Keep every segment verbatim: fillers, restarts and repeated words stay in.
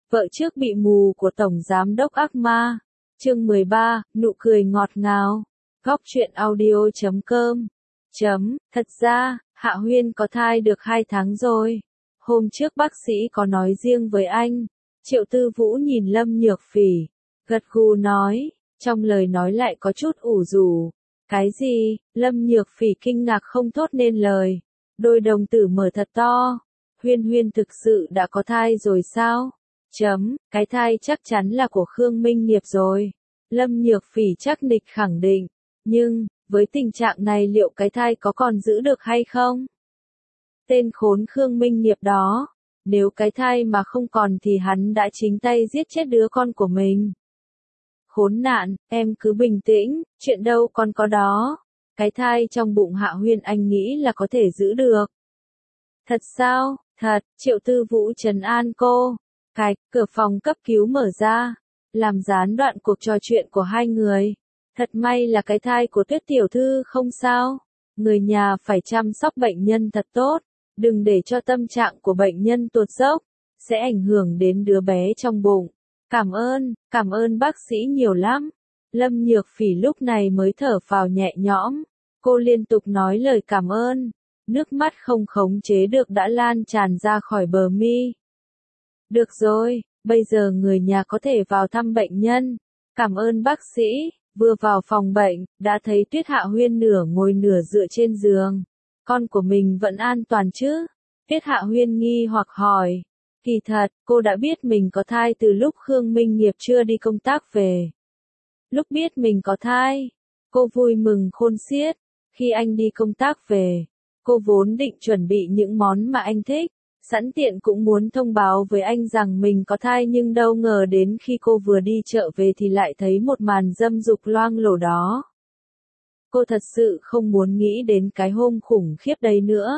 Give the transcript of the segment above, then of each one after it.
Vợ trước bị mù của Tổng Giám đốc ác ma. Chương mười ba, nụ cười ngọt ngào. Góc truyện audio chấm com. Chấm, thật ra, Hạ Huyên có thai được hai tháng rồi. Hôm trước bác sĩ có nói riêng với anh. Triệu Tư Vũ nhìn Lâm Nhược Phỉ, gật gù nói, trong lời nói lại có chút ủ rũ. Cái gì? Lâm Nhược Phỉ kinh ngạc không thốt nên lời. Đôi đồng tử mở thật to. Huyên Huyên thực sự đã có thai rồi sao? Chấm, cái thai chắc chắn là của Khương Minh Nghiệp rồi. Lâm Nhược Phỉ chắc nịch khẳng định. Nhưng, với tình trạng này liệu cái thai có còn giữ được hay không? Tên khốn Khương Minh Nghiệp đó. Nếu cái thai mà không còn thì hắn đã chính tay giết chết đứa con của mình. Khốn nạn, em cứ bình tĩnh, chuyện đâu còn có đó. Cái thai trong bụng Hạ Huyên anh nghĩ là có thể giữ được. Thật sao? Thật, Triệu Tư Vũ trấn an cô. Cạch, cửa phòng cấp cứu mở ra, làm gián đoạn cuộc trò chuyện của hai người. Thật may là cái thai của Tuyết tiểu thư không sao. Người nhà phải chăm sóc bệnh nhân thật tốt, đừng để cho tâm trạng của bệnh nhân tụt dốc, sẽ ảnh hưởng đến đứa bé trong bụng. Cảm ơn, cảm ơn bác sĩ nhiều lắm. Lâm Nhược Phỉ lúc này mới thở phào nhẹ nhõm. Cô liên tục nói lời cảm ơn. Nước mắt không khống chế được đã lan tràn ra khỏi bờ mi. Được rồi, bây giờ người nhà có thể vào thăm bệnh nhân. Cảm ơn bác sĩ. Vừa vào phòng bệnh, đã thấy Tuyết Hạ Huyên nửa ngồi nửa dựa trên giường. Con của mình vẫn an toàn chứ? Tuyết Hạ Huyên nghi hoặc hỏi. Kỳ thật, cô đã biết mình có thai từ lúc Khương Minh Nghiệp chưa đi công tác về. Lúc biết mình có thai, cô vui mừng khôn xiết. Khi anh đi công tác về, cô vốn định chuẩn bị những món mà anh thích, sẵn tiện cũng muốn thông báo với anh rằng mình có thai, nhưng đâu ngờ đến khi cô vừa đi chợ về thì lại thấy một màn dâm dục loang lổ đó. Cô thật sự không muốn nghĩ đến cái hôm khủng khiếp đấy nữa.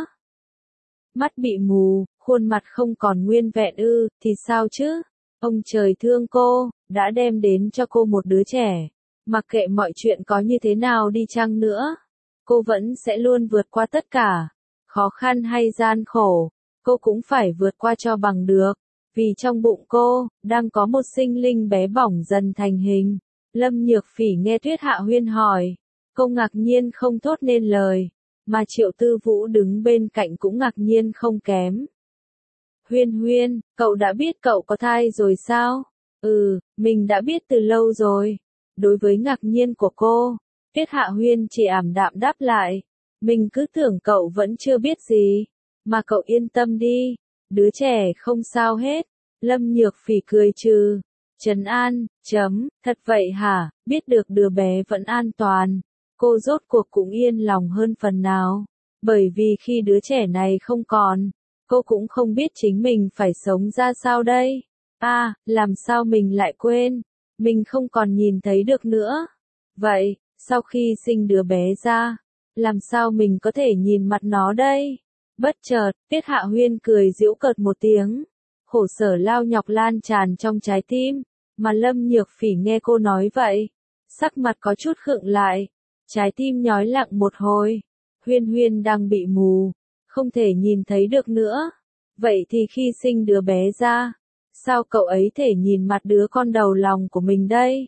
Mắt bị mù, khuôn mặt không còn nguyên vẹn ư, thì sao chứ? Ông trời thương cô, đã đem đến cho cô một đứa trẻ. Mặc kệ mọi chuyện có như thế nào đi chăng nữa, cô vẫn sẽ luôn vượt qua tất cả. Khó khăn hay gian khổ, cô cũng phải vượt qua cho bằng được. Vì trong bụng cô, đang có một sinh linh bé bỏng dần thành hình. Lâm Nhược Phỉ nghe Tuyết Hạ Huyên hỏi. Cô ngạc nhiên không thốt nên lời. Mà Triệu Tư Vũ đứng bên cạnh cũng ngạc nhiên không kém. Huyên Huyên, cậu đã biết cậu có thai rồi sao? Ừ, mình đã biết từ lâu rồi. Đối với ngạc nhiên của cô, Tuyết Hạ Huyên chỉ ảm đạm đáp lại. Mình cứ tưởng cậu vẫn chưa biết gì. Mà cậu yên tâm đi, đứa trẻ không sao hết. Lâm Nhược Phỉ cười trừ. Trấn an, chấm, thật vậy hả, biết được đứa bé vẫn an toàn. Cô rốt cuộc cũng yên lòng hơn phần nào. Bởi vì khi đứa trẻ này không còn, cô cũng không biết chính mình phải sống ra sao đây. À, làm sao mình lại quên. Mình không còn nhìn thấy được nữa. Vậy, sau khi sinh đứa bé ra, làm sao mình có thể nhìn mặt nó đây? Bất chợt, Tiết Hạ Huyên cười giễu cợt một tiếng. Khổ sở lao nhọc lan tràn trong trái tim. Mà Lâm Nhược Phỉ nghe cô nói vậy, sắc mặt có chút khựng lại. Trái tim nhói lặng một hồi. Huyên Huyên đang bị mù, không thể nhìn thấy được nữa. Vậy thì khi sinh đứa bé ra, sao cậu ấy thể nhìn mặt đứa con đầu lòng của mình đây?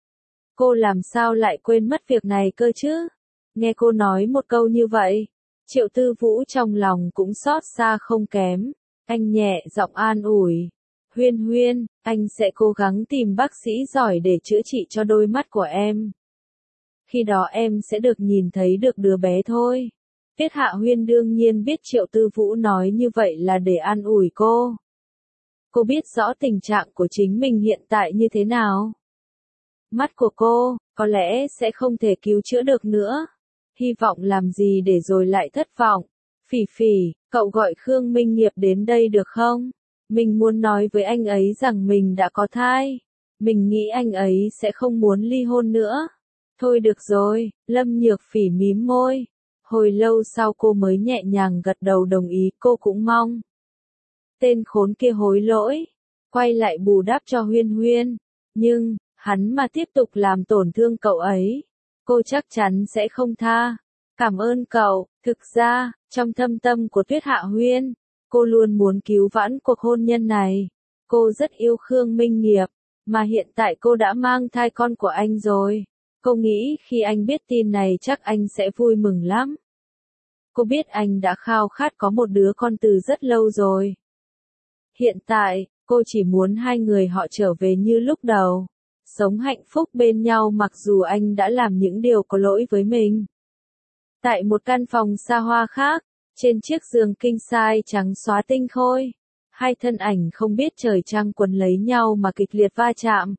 Cô làm sao lại quên mất việc này cơ chứ? Nghe cô nói một câu như vậy, Triệu Tư Vũ trong lòng cũng xót xa không kém. Anh nhẹ giọng an ủi. Huyên Huyên, anh sẽ cố gắng tìm bác sĩ giỏi để chữa trị cho đôi mắt của em. Khi đó em sẽ được nhìn thấy được đứa bé thôi. Tiết Hạ Huyên đương nhiên biết Triệu Tư Vũ nói như vậy là để an ủi cô. Cô biết rõ tình trạng của chính mình hiện tại như thế nào. Mắt của cô, có lẽ sẽ không thể cứu chữa được nữa. Hy vọng làm gì để rồi lại thất vọng. Phỉ Phỉ, cậu gọi Khương Minh Nghiệp đến đây được không? Mình muốn nói với anh ấy rằng mình đã có thai. Mình nghĩ anh ấy sẽ không muốn ly hôn nữa. Thôi được rồi, Lâm Nhược Phỉ mím môi. Hồi lâu sau cô mới nhẹ nhàng gật đầu đồng ý, cô cũng mong tên khốn kia hối lỗi, quay lại bù đắp cho Huyên Huyên. Nhưng, hắn mà tiếp tục làm tổn thương cậu ấy, cô chắc chắn sẽ không tha. Cảm ơn cậu. Thực ra, trong thâm tâm của Tuyết Hạ Huyên, cô luôn muốn cứu vãn cuộc hôn nhân này. cô rất yêu Khương Minh Nghiệp, mà hiện tại cô đã mang thai con của anh rồi. Cô nghĩ khi anh biết tin này chắc anh sẽ vui mừng lắm. Cô biết anh đã khao khát có một đứa con từ rất lâu rồi. Hiện tại, cô chỉ muốn hai người họ trở về như lúc đầu, sống hạnh phúc bên nhau mặc dù anh đã làm những điều có lỗi với mình. Tại một căn phòng xa hoa khác, trên chiếc giường king size trắng xóa tinh khôi, hai thân ảnh không biết trời trăng quấn lấy nhau mà kịch liệt va chạm.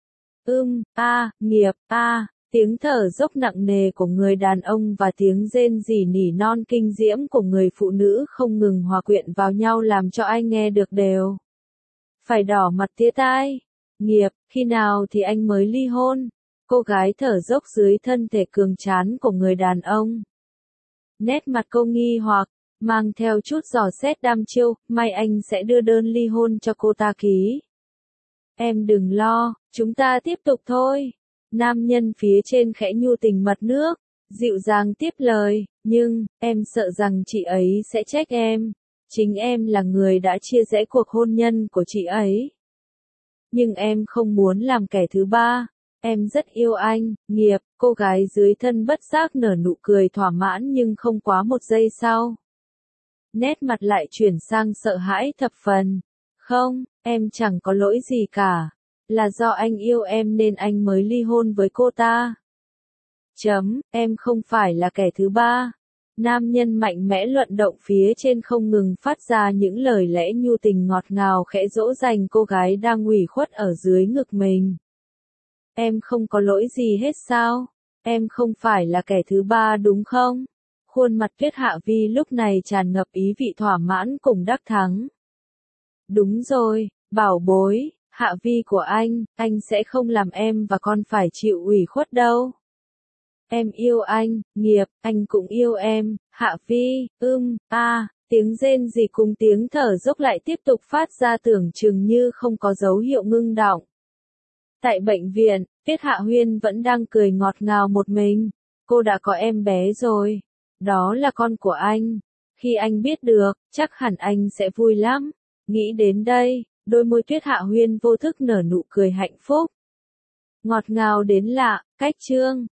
Ưm, a, nghiệp, a, tiếng thở dốc nặng nề của người đàn ông và tiếng rên rỉ nỉ non kinh diễm của người phụ nữ không ngừng hòa quyện vào nhau làm cho anh nghe được đều. Phải đỏ mặt tía tai. Nghiệp, khi nào thì anh mới ly hôn? Cô gái thở dốc dưới thân thể cường tráng của người đàn ông. Nét mặt cô nghi hoặc, mang theo chút dò xét đăm chiêu, may anh sẽ đưa đơn ly hôn cho cô ta ký. Em đừng lo, chúng ta tiếp tục thôi. Nam nhân phía trên khẽ nhu tình mật nước, dịu dàng tiếp lời, nhưng, em sợ rằng chị ấy sẽ trách em. Chính em là người đã chia rẽ cuộc hôn nhân của chị ấy. Nhưng em không muốn làm kẻ thứ ba. Em rất yêu anh, nghiệp, cô gái dưới thân bất giác nở nụ cười thỏa mãn nhưng không quá một giây sau. Nét mặt lại chuyển sang sợ hãi thập phần. Không, em chẳng có lỗi gì cả. Là do anh yêu em nên anh mới ly hôn với cô ta. Chấm, em không phải là kẻ thứ ba. Nam nhân mạnh mẽ luận động phía trên không ngừng phát ra những lời lẽ nhu tình ngọt ngào khẽ dỗ dành cô gái đang ủy khuất ở dưới ngực mình. Em không có lỗi gì hết sao? Em không phải là kẻ thứ ba đúng không? Khuôn mặt Tuyết Hạ Vi lúc này tràn ngập ý vị thỏa mãn cùng đắc thắng. Đúng rồi, bảo bối, Hạ Vi của anh, anh sẽ không làm em và con phải chịu ủy khuất đâu. Em yêu anh, nghiệp, anh cũng yêu em, Hạ Vi, ưm, a, tiếng rên rỉ cùng tiếng thở dốc lại tiếp tục phát ra tưởng chừng như không có dấu hiệu ngưng đọng. Tại bệnh viện, Tiết Hạ Huyên vẫn đang cười ngọt ngào một mình. Cô đã có em bé rồi. Đó là con của anh. Khi anh biết được, chắc hẳn anh sẽ vui lắm. Nghĩ đến đây, đôi môi Tuyết Hạ Huyên vô thức nở nụ cười hạnh phúc. Ngọt ngào đến lạ, cách chương.